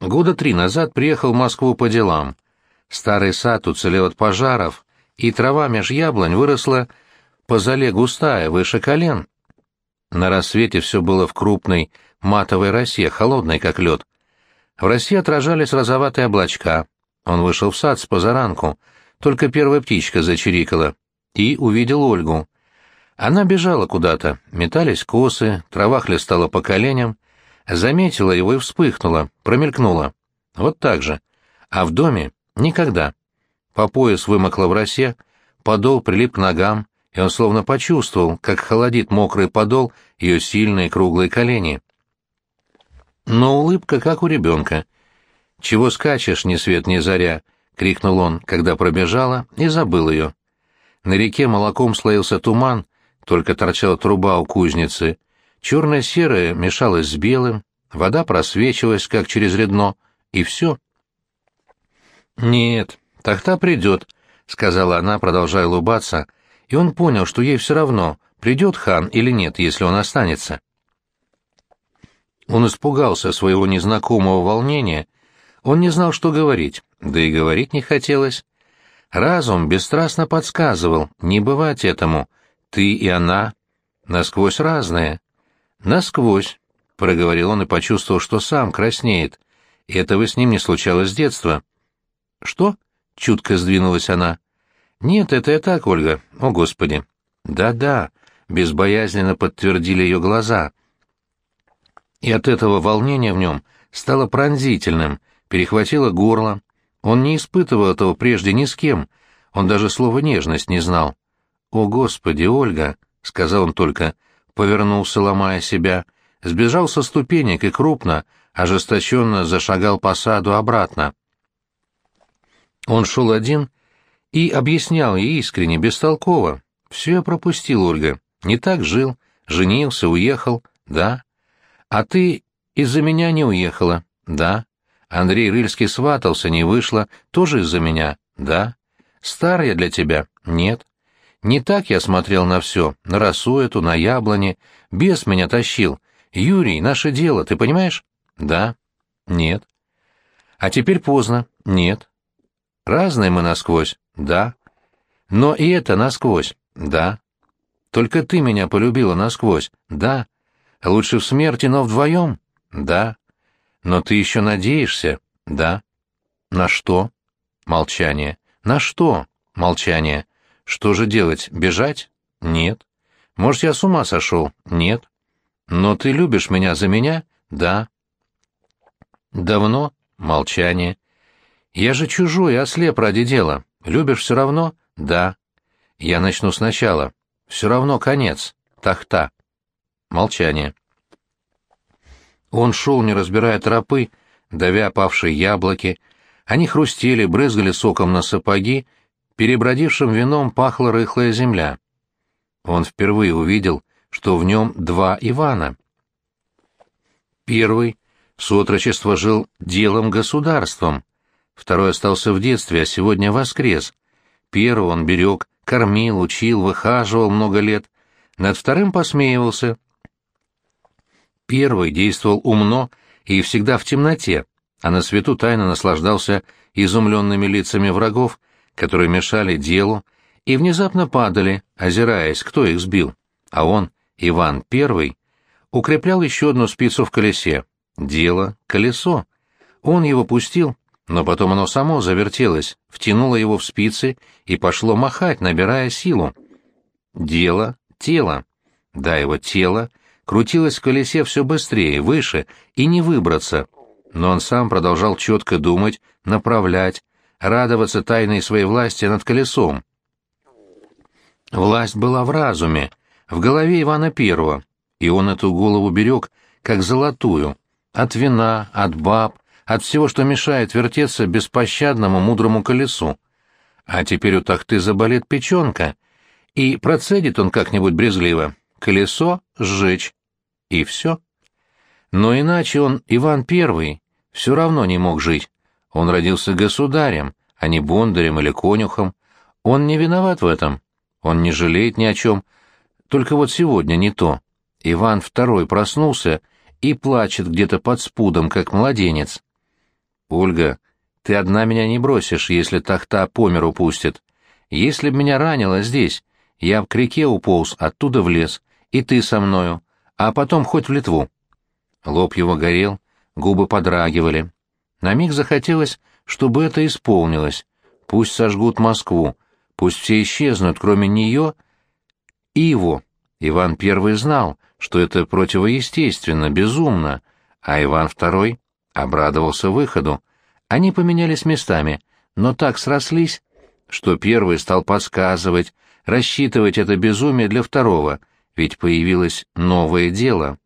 года 3 назад приехал в Москву по делам. Старый сад уцелел от пожаров, и трава меж яблонь выросла по зале густая, выше колен. На рассвете все было в крупной матовой росе, холодной, как лед. В росе отражались розоватые облачка. Он вышел в сад с позаранку, только первая птичка зачирикала, и увидел Ольгу. Она бежала куда-то, метались косы, трава хлестала по коленям, заметила его и вспыхнула, промелькнула. Вот так же. А в доме никогда. По пояс вымокла в росе, подол прилип к ногам, и он словно почувствовал, как холодит мокрый подол ее сильные круглые колени. Но улыбка, как у ребенка. «Чего скачешь, ни свет ни заря?» — крикнул он, когда пробежала, и забыл ее. На реке молоком слоился туман, только торчала труба у кузницы. Черное-серое мешалось с белым, вода просвечивалась, как через редно, и все. «Нет, тахта придет», — сказала она, продолжая улыбаться, и он понял, что ей все равно, придет хан или нет, если он останется. Он испугался своего незнакомого волнения, он не знал, что говорить, да и говорить не хотелось. Разум бесстрастно подсказывал, не бывать этому, ты и она насквозь разные. «Насквозь», — проговорил он и почувствовал, что сам краснеет, и этого с ним не случалось с детства. «Что?» — чутко сдвинулась она. «Нет, это я так, Ольга, о Господи». «Да-да», — безбоязненно подтвердили ее глаза. И от этого волнения в нем стало пронзительным, перехватило горло. Он не испытывал этого прежде ни с кем, он даже слова «нежность» не знал. «О Господи, Ольга», — сказал он только, повернулся, ломая себя, сбежал со ступенек и крупно, ожесточенно зашагал по саду обратно. Он шел один и объяснял ей искренне, бестолково. «Все я пропустил, Ольга. Не так жил, женился, уехал, да. А ты из-за меня не уехала, да. Андрей Рыльский сватался, не вышло, тоже из-за меня, да. Стар я для тебя, нет. Не так я смотрел на все, на росу эту, на яблони. Бес меня тащил. Юрий, наше дело, ты понимаешь? Да. Нет. А теперь поздно. Нет. Разные мы насквозь. Да. Но и это насквозь. Да. Только ты меня полюбила насквозь. Да. Лучше в смерти, но вдвоем. Да. Но ты еще надеешься. Да. На что? Молчание. На что? Молчание. Что же делать, бежать? Нет. Может, я с ума сошел? Нет. Но ты любишь меня за меня? Да. Давно? Молчание. Я же чужой, ослеп ради дела. Любишь все равно? Да. Я начну сначала. Все равно конец. Тахта. Молчание. Он шел, не разбирая тропы, давя опавшие яблоки. Они хрустели, брызгали соком на сапоги, перебродившим вином пахла рыхлая земля. Он впервые увидел, что в нем два Ивана. Первый с отрочества жил делом-государством, второй остался в детстве, а сегодня воскрес. Первого он берег, кормил, учил, выхаживал много лет, над вторым посмеивался. Первый действовал умно и всегда в темноте, а на свету тайно наслаждался изумленными лицами врагов, которые мешали делу и внезапно падали, озираясь, кто их сбил. А он, Иван I, укреплял еще одну спицу в колесе. Дело — колесо. Он его пустил, но потом оно само завертелось, втянуло его в спицы и пошло махать, набирая силу. Дело — тело. Да, его тело крутилось в колесе все быстрее, выше, и не выбраться. Но он сам продолжал четко думать, направлять, радоваться тайной своей власти над колесом. Власть была в разуме, в голове Ивана I, и он эту голову берег, как золотую, от вина, от баб, от всего, что мешает вертеться беспощадному мудрому колесу. А теперь у тахты заболит печенка, и процедит он как-нибудь брезгливо: колесо сжечь. И все. Но иначе он, Иван I, все равно не мог жить. Он родился государем, а не бондарем или конюхом. Он не виноват в этом. Он не жалеет ни о чем. Только вот сегодня не то. Иван II проснулся и плачет где-то под спудом, как младенец. «Ольга, ты одна меня не бросишь, если Тахта по миру пустит. Если б меня ранило здесь, я б к реке уполз, оттуда в лес, и ты со мною, а потом хоть в Литву». Лоб его горел, губы подрагивали. На миг захотелось, чтобы это исполнилось. Пусть сожгут Москву, пусть все исчезнут, кроме нее и его. Иван I знал, что это противоестественно, безумно, а Иван II обрадовался выходу. Они поменялись местами, но так срослись, что первый стал подсказывать, рассчитывать это безумие для второго, ведь появилось новое дело.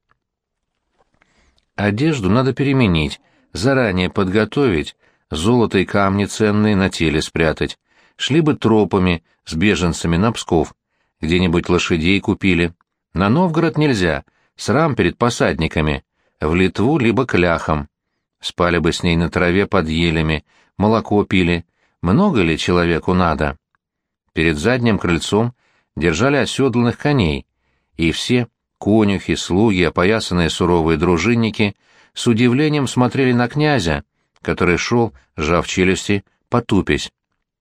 Одежду надо переменить, заранее подготовить, золото и камни ценные на теле спрятать. Шли бы тропами с беженцами на Псков, где-нибудь лошадей купили. На Новгород нельзя, срам перед посадниками, в Литву либо к ляхам. Спали бы с ней на траве под елями, молоко пили. Много ли человеку надо? Перед задним крыльцом держали оседланных коней, и все, конюхи, слуги, опоясанные суровые дружинники, с удивлением смотрели на князя, который шел, сжав челюсти, потупясь.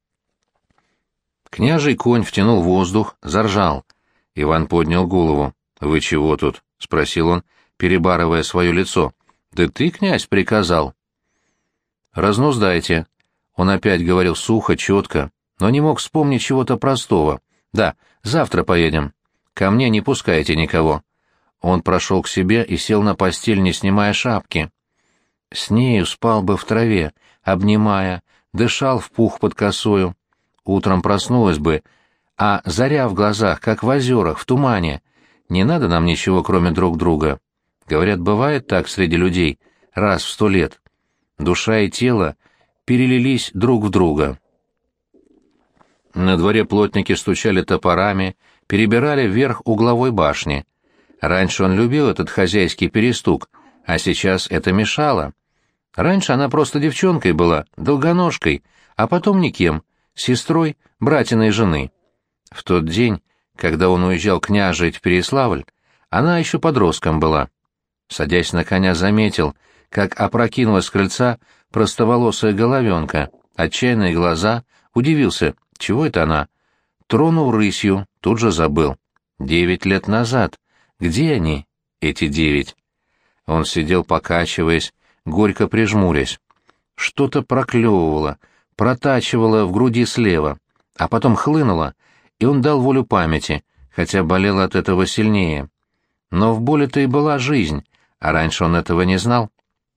Княжий конь втянул воздух, заржал. Иван поднял голову. «Вы чего тут?» — спросил он, перебарывая свое лицо. «Да ты, князь, приказал». «Разнуздайте». Он опять говорил сухо, четко, но не мог вспомнить чего-то простого. «Да, завтра поедем. Ко мне не пускайте никого». Он прошел к себе и сел на постель, не снимая шапки. С нею спал бы в траве, обнимая, дышал в пух под косою. Утром проснулась бы, а заря в глазах, как в озерах, в тумане. Не надо нам ничего, кроме друг друга. Говорят, бывает так среди людей, раз в 100 лет. Душа и тело перелились друг в друга. На дворе плотники стучали топорами, перебирали вверх угловой башни. Раньше он любил этот хозяйский перестук, а сейчас это мешало. Раньше она просто девчонкой была, долгоножкой, а потом никем, сестрой братиной жены. В тот день, когда он уезжал княжить в Переславль, она еще подростком была. Садясь на коня, заметил, как опрокинулась с крыльца простоволосая головенка, отчаянные глаза, удивился, чего это она? Тронул рысью, тут же забыл. 9 лет назад. Где они, эти 9? Он сидел, покачиваясь, горько прижмурясь. Что-то проклевывало, протачивало в груди слева, а потом хлынуло, и он дал волю памяти, хотя болело от этого сильнее. Но в боли-то и была жизнь, а раньше он этого не знал.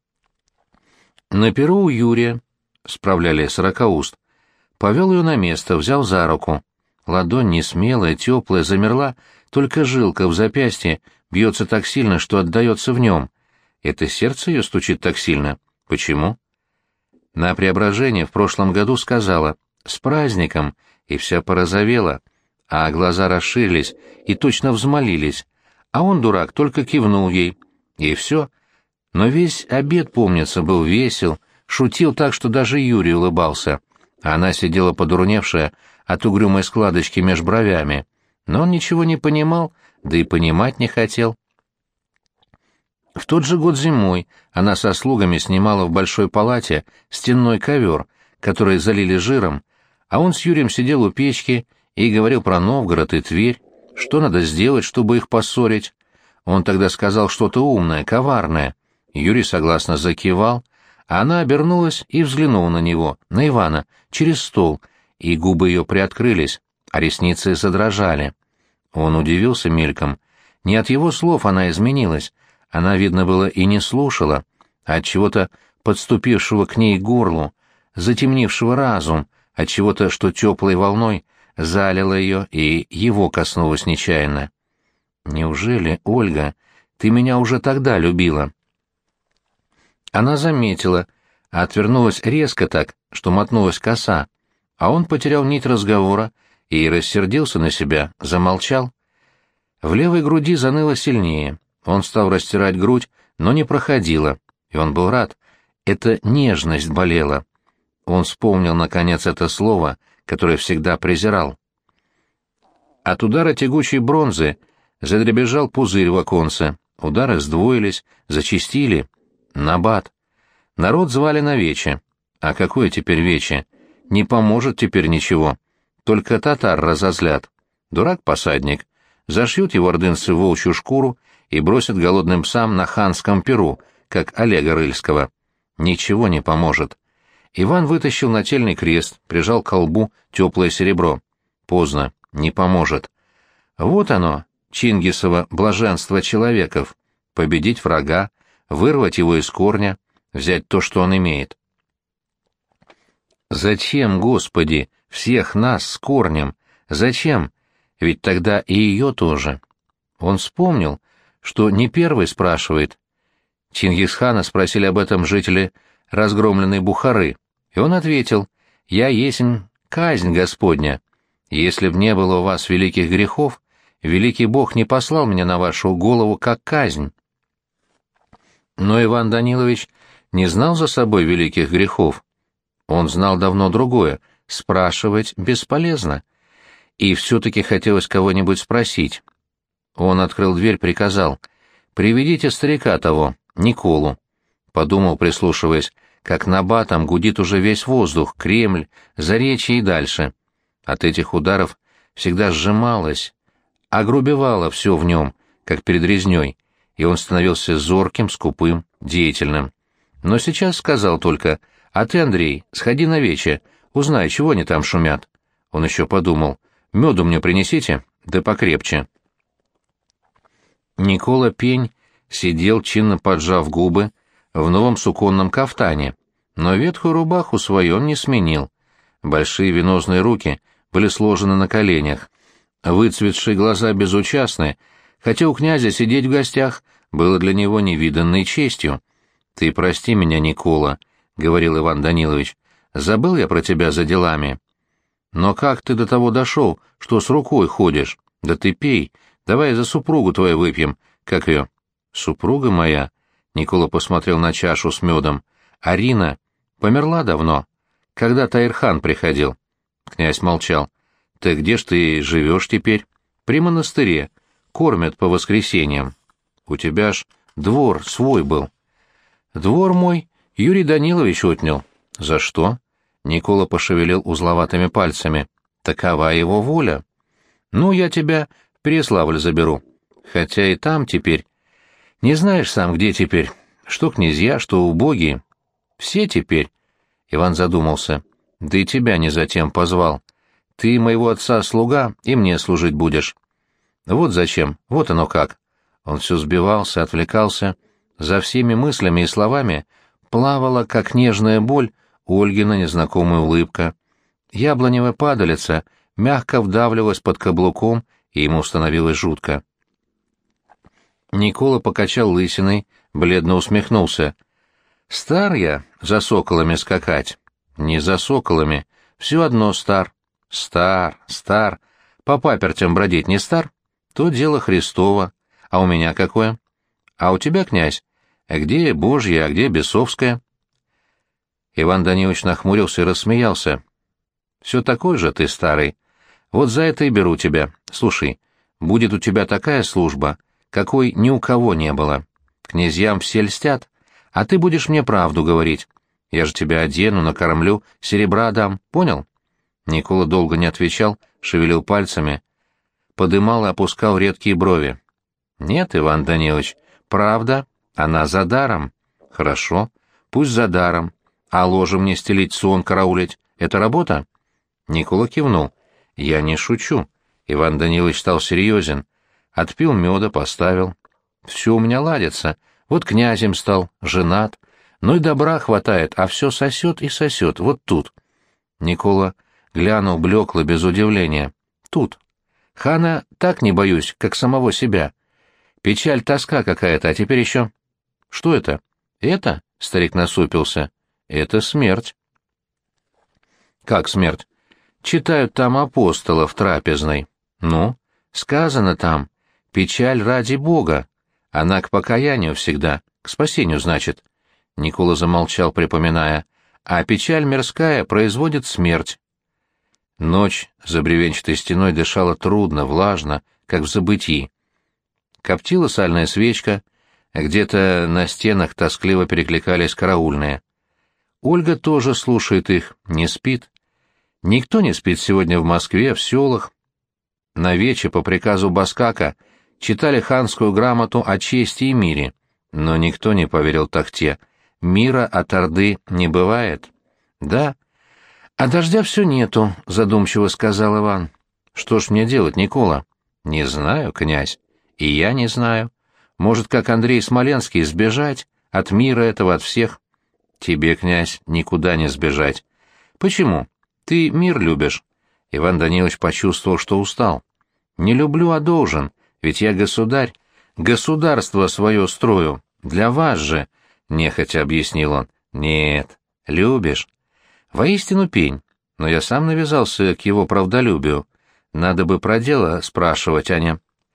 На перу у Юрия, справляли 40 уст, повел ее на место, взял за руку. Ладонь несмелая, теплая, замерла, только жилка в запястье бьется так сильно, что отдается в нем. Это сердце ее стучит так сильно. Почему? На Преображение в прошлом году сказала «С праздником!» и вся порозовела, а глаза расширились и точно взмолились, а он, дурак, только кивнул ей. И все. Но весь обед, помнится, был весел, шутил так, что даже Юрий улыбался, а она сидела подурневшая от угрюмой складочки меж бровями. Но он ничего не понимал, да и понимать не хотел. В тот же год зимой она со слугами снимала в большой палате стенной ковер, который залили жиром, а он с Юрием сидел у печки и говорил про Новгород и Тверь, что надо сделать, чтобы их поссорить. Он тогда сказал что-то умное, коварное. Юрий согласно закивал, а она обернулась и взглянула на него, на Ивана, через стол, и губы ее приоткрылись, а ресницы задрожали. Он удивился мельком. Не от его слов она изменилась, она, видно было, и не слушала, а от чего-то подступившего к ней к горлу, затемнившего разум, от чего-то, что теплой волной залило ее и его коснулось нечаянно. «Неужели, Ольга, ты меня уже тогда любила?» Она заметила, отвернулась резко так, что мотнулась коса, а он потерял нить разговора и рассердился на себя, замолчал. В левой груди заныло сильнее, он стал растирать грудь, но не проходило, и он был рад. Эта нежность болела. Он вспомнил, наконец, это слово, которое всегда презирал. От удара тягучей бронзы задребезжал пузырь в оконце, удары сдвоились, зачастили. Набат. Народ звали на вече. А какое теперь вече? Не поможет теперь ничего. Только татар разозлят. Дурак-посадник. Зашьют его ордынцы в волчью шкуру и бросят голодным псам на ханском перу, как Олега Рыльского. Ничего не поможет. Иван вытащил нательный крест, прижал к колбу теплое серебро. Поздно, не поможет. Вот оно, Чингисово блаженство человеков. Победить врага, вырвать его из корня, взять то, что он имеет. Зачем, Господи, всех нас с корнем? Зачем? Ведь тогда и ее тоже. Он вспомнил, что не первый спрашивает. Чингисхана спросили об этом жители разгромленной Бухары, и он ответил: «Я есмь казнь Господня. Если б не было у вас великих грехов, великий Бог не послал меня на вашу голову как казнь». Но Иван Данилович не знал за собой великих грехов. Он знал давно другое — спрашивать бесполезно. И все-таки хотелось кого-нибудь спросить. Он открыл дверь, приказал: «Приведите старика того, Николу». Подумал, прислушиваясь, как набатом гудит уже весь воздух, Кремль, Заречье и дальше. От этих ударов всегда сжималось, огрубевало все в нем, как перед резней, и он становился зорким, скупым, деятельным. Но сейчас сказал только: «А ты, Андрей, сходи на вече, узнай, чего они там шумят». Он еще подумал: «Меду мне принесите, да покрепче». Никола Пень сидел, чинно поджав губы, в новом суконном кафтане, но ветхую рубаху свою он не сменил. Большие венозные руки были сложены на коленях, выцветшие глаза безучастны, хотя у князя сидеть в гостях было для него невиданной честью. «Ты прости меня, Никола», — говорил Иван Данилович, — «забыл я про тебя за делами. Но как ты до того дошел, что с рукой ходишь? Да ты пей, давай за супругу твою выпьем, как ее». «Супруга моя», — Никола посмотрел на чашу с медом, — «Арина померла давно, когда Таирхан приходил». Князь молчал. «Ты где ж ты живешь теперь?» «При монастыре, кормят по воскресеньям». «У тебя ж двор свой был». «Двор мой Юрий Данилович отнял». «За что?» — Никола пошевелил узловатыми пальцами. «Такова его воля». «Ну, я тебя в Переславль заберу. Хотя и там теперь. Не знаешь сам, где теперь. Что князья, что убогие. Все теперь». Иван задумался. «Да и тебя не затем позвал. Ты моего отца слуга, и мне служить будешь». «Вот зачем, вот оно как». Он все сбивался, отвлекался. За всеми мыслями и словами плавала, как нежная боль, Ольгина незнакомая улыбка. Яблоневая падалица мягко вдавливалась под каблуком, и ему становилось жутко. Никола покачал лысиной, бледно усмехнулся. «Стар я за соколами скакать». «Не за соколами, все одно стар». «Стар, стар. По папертям бродить не стар? То дело Христово. А у меня какое? А у тебя, князь, где Божья, а где бесовская?» Иван Данилович нахмурился и рассмеялся. «Все такой же ты, старый. Вот за это и беру тебя. Слушай, будет у тебя такая служба, какой ни у кого не было. Князьям все льстят, а ты будешь мне правду говорить. Я же тебя одену, накормлю, серебра дам, понял?» Никола долго не отвечал, шевелил пальцами, подымал и опускал редкие брови. «Нет, Иван Данилович, правда, она за даром». «Хорошо, пусть за даром. А ложе мне стелить, сон караулить — это работа?» Никола кивнул. «Я не шучу». Иван Данилович стал серьезен. Отпил меда, поставил. «Все у меня ладится. Вот князем стал, женат. Ну и добра хватает, а все сосет и сосет, вот тут». Никола глянул блекло, без удивления. «Тут. Хана так не боюсь, как самого себя. Печаль, тоска какая-то, а теперь еще...» «Что это?» «Это?» — старик насупился. «Это смерть». «Как смерть?» «Читают там апостола в трапезной». «Ну?» «Сказано там. Печаль ради Бога. Она к покаянию всегда, к спасению, значит». Никола замолчал, припоминая. «А печаль мирская производит смерть». Ночь за бревенчатой стеной дышала трудно, влажно, как в забытии. Коптила сальная свечка, Где-то на стенах тоскливо перекликались караульные. Ольга тоже слушает их, не спит. Никто не спит сегодня в Москве, в селах. На вече по приказу Баскака читали ханскую грамоту о чести и мире, но никто не поверил Тахте. Мира от Орды не бывает. Да. А дождя все нету, задумчиво сказал Иван. Что ж мне делать, Никола? Не знаю, князь. И я не знаю. Может, как Андрей Смоленский, сбежать от мира этого, от всех? Тебе, князь, никуда не сбежать. Почему? Ты мир любишь. Иван Данилович почувствовал, что устал. Не люблю, а должен, ведь я государь. Государство свое строю. Для вас же, нехотя объяснил он. Нет, любишь. Воистину пень, но я сам навязался к его правдолюбию. Надо бы про дело спрашивать, Аня.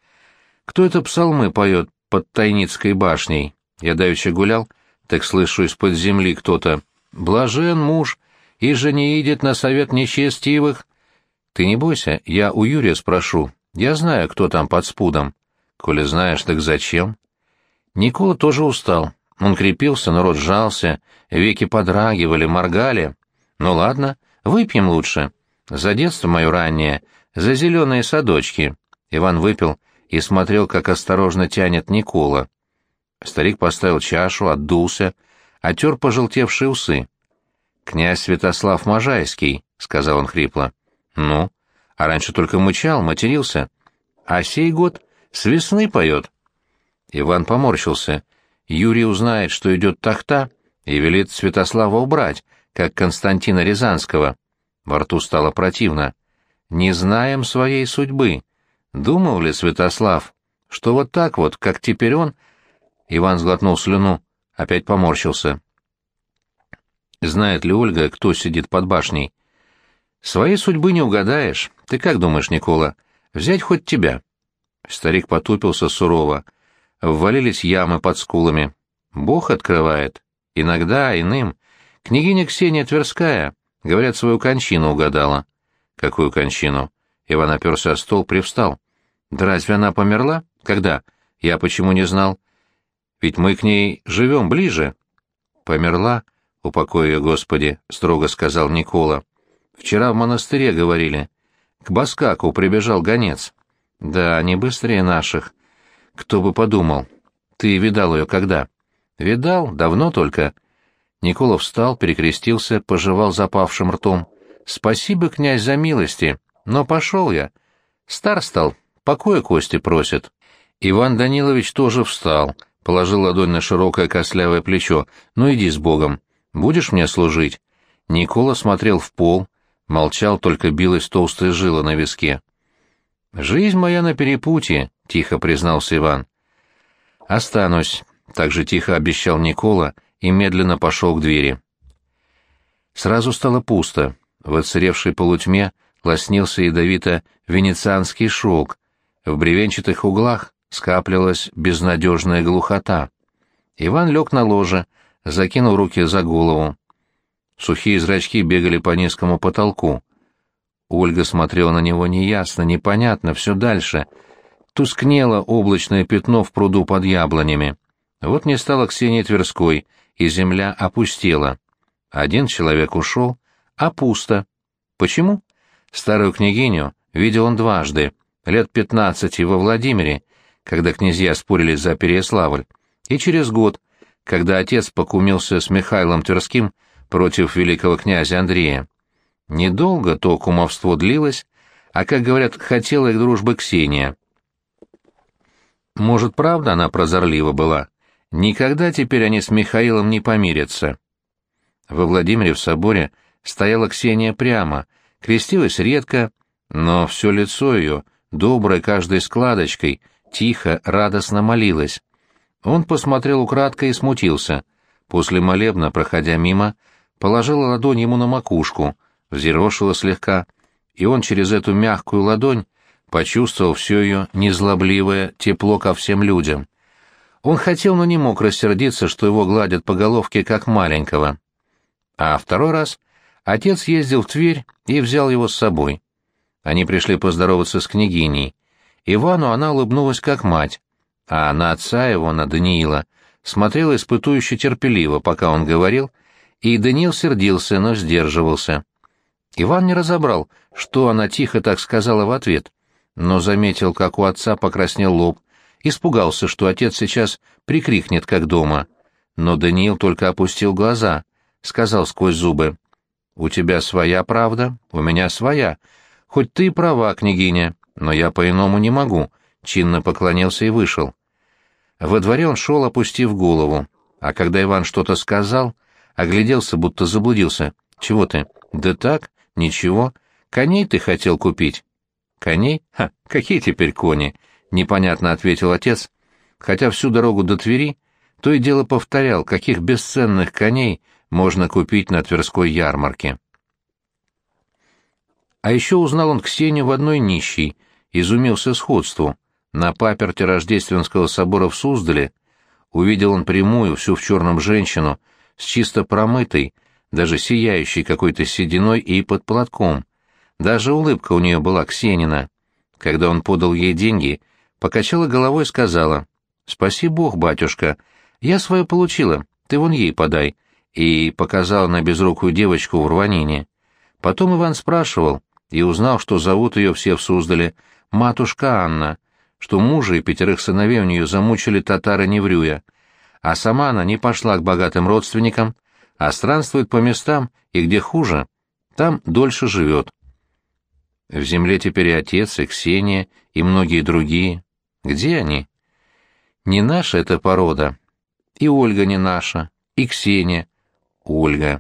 Кто это псалмы поет под Тайницкой башней? Я давеча гулял, так слышу из-под земли кто-то. Блажен муж, и же не идет на совет нечестивых. Ты не бойся, я у Юрия спрошу. Я знаю, кто там под спудом. Коли знаешь, так зачем? Никола тоже устал. Он крепился, но рот сжался, веки подрагивали, моргали. Ну ладно, выпьем лучше. За детство мое раннее, за зеленые садочки. Иван выпил и смотрел, как осторожно тянет Никола. Старик поставил чашу, отдулся, отер пожелтевшие усы. «Князь Святослав Можайский», — сказал он хрипло. «Ну, а раньше только мычал, матерился. А сей год с весны поет». Иван поморщился. Юрий узнает, что идет Тахта, и велит Святослава убрать, как Константина Рязанского. Во рту стало противно. «Не знаем своей судьбы. Думал ли Святослав, что вот так вот, как теперь он...» Иван сглотнул слюну, опять поморщился. «Знает ли Ольга, кто сидит под башней?» «Своей судьбы не угадаешь. Ты как думаешь, Никола? Взять хоть тебя?» Старик потупился сурово. Ввалились ямы под скулами. «Бог открывает. Иногда, иным. Княгиня Ксения Тверская, говорят, свою кончину угадала». «Какую кончину?» Иван оперся о стол, привстал. «Да разве она померла? Когда? Я почему не знал? Ведь мы к ней живем ближе». «Померла? Упокой ее, Господи», — строго сказал Никола. «Вчера в монастыре говорили. К Баскаку прибежал гонец». «Да, не быстрее наших. Кто бы подумал. Ты видал ее когда?» «Видал, давно только». Никола встал, перекрестился, пожевал запавшим ртом. «Спасибо, князь, за милости, но пошел я. Стар стал, покоя кости просит». Иван Данилович тоже встал, положил ладонь на широкое костлявое плечо. «Ну иди с Богом. Будешь мне служить?» Никола смотрел в пол, молчал, только билась толстая жила на виске. «Жизнь моя на перепутье», — тихо признался Иван. «Останусь», — так же тихо обещал Никола и медленно пошел к двери. Сразу стало пусто. В отсыревшей полутьме лоснился ядовито венецианский шелк. В бревенчатых углах скапливалась безнадежная глухота. Иван лег на ложе, закинул руки за голову. Сухие зрачки бегали по низкому потолку. Ольга смотрела на него неясно, непонятно, все дальше. Тускнело облачное пятно в пруду под яблонями. Вот не стало Ксении Тверской, и земля опустела. Один человек ушел, а пусто. Почему? Старую княгиню видел он дважды, лет 15 во Владимире, когда князья спорили за Переяславль, и через год, когда отец покумился с Михаилом Тверским против великого князя Андрея. Недолго то кумовство длилось, а, как говорят, хотела их дружбы Ксения. Может, правда она прозорлива была? Никогда теперь они с Михаилом не помирятся. Во Владимире в соборе стояла Ксения прямо, крестилась редко, но все лицо ее, доброе каждой складочкой, тихо, радостно молилось. Он посмотрел украдкой и смутился. После молебна, проходя мимо, положила ладонь ему на макушку, взъерошила слегка, и он через эту мягкую ладонь почувствовал все ее незлобливое тепло ко всем людям. Он хотел, но не мог рассердиться, что его гладят по головке, как маленького. А второй раз отец ездил в Тверь и взял его с собой. Они пришли поздороваться с княгиней. Ивану она улыбнулась как мать. а на отца его, на Даниила, смотрела испытующе терпеливо, пока он говорил, и Даниил сердился, но сдерживался. Иван не разобрал, что она тихо так сказала в ответ, но заметил, как у отца покраснел лоб, испугался, что отец сейчас прикрикнет, как дома. Но Даниил только опустил глаза, сказал сквозь зубы: «У тебя своя правда, у меня своя. Хоть ты и права, княгиня, но я по-иному не могу», — чинно поклонился и вышел. Во дворе он шел, опустив голову, а когда Иван что-то сказал, огляделся, будто заблудился. «Чего ты?» «Да так, ничего. Коней ты хотел купить». «Коней? Ха, какие теперь кони?» — непонятно ответил отец, хотя всю дорогу до Твери то и дело повторял, каких бесценных коней можно купить на Тверской ярмарке. А еще узнал он Ксению в одной нищей, изумился сходству. На паперти Рождественского собора в Суздале увидел он прямую, всю в черном женщину, с чисто промытой, даже сияющей какой-то сединой и под платком. Даже улыбка у нее была Ксенина. Когда он подал ей деньги, покачала головой и сказала: «Спаси Бог, батюшка, я свое получила, ты вон ей подай», и показала на безрукую девочку в рванине. Потом Иван спрашивал и узнал, что зовут ее все в Суздале матушка Анна, что мужа и 5 сыновей у нее замучили татары Неврюя, а сама она не пошла к богатым родственникам, а странствует по местам, и где хуже, там дольше живет. В земле теперь и отец, и Ксения, и многие другие. Где они? Не наша эта порода. И Ольга не наша, и Ксения. Ольга.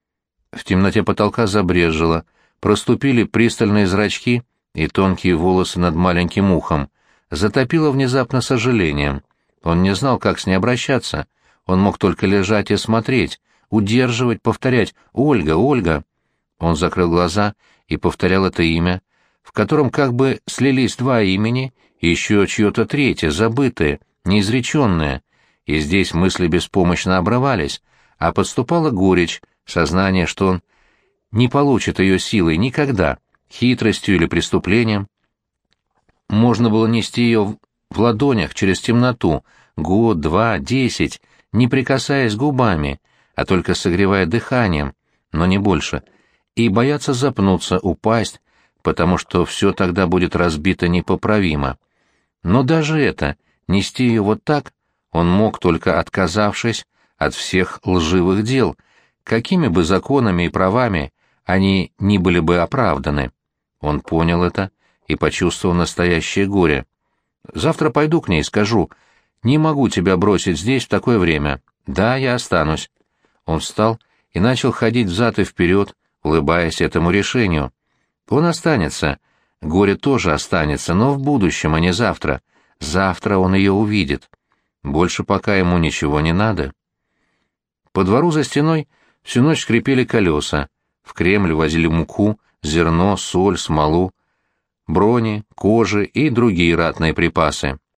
В темноте потолка забрежило, проступили пристальные зрачки и тонкие волосы над маленьким ухом. Затопило внезапно сожалением. Он не знал, как с ней обращаться. Он мог только лежать и смотреть, удерживать, повторять: «Ольга, Ольга». Он закрыл глаза и повторял это имя, в котором как бы слились 2 имени и еще чье-то третье, забытое, неизреченное, и здесь мысли беспомощно обрывались, а подступала горечь, сознание, что он не получит ее силой никогда, хитростью или преступлением. Можно было нести ее в ладонях через темноту, год, 2, 10, не прикасаясь губами, а только согревая дыханием, но не больше, и бояться запнуться, упасть, потому что все тогда будет разбито непоправимо. Но даже это, нести ее вот так, он мог, только отказавшись от всех лживых дел, какими бы законами и правами они ни были бы оправданы. Он понял это и почувствовал настоящее горе. «Завтра пойду к ней и скажу: не могу тебя бросить здесь в такое время. Да, я останусь». Он встал и начал ходить взад и вперед, улыбаясь этому решению. Он останется, горе тоже останется, но в будущем, а не завтра. Завтра он ее увидит. Больше пока ему ничего не надо. По двору за стеной всю ночь скрипели колеса. В Кремль возили муку, зерно, соль, смолу, брони, кожи и другие ратные припасы.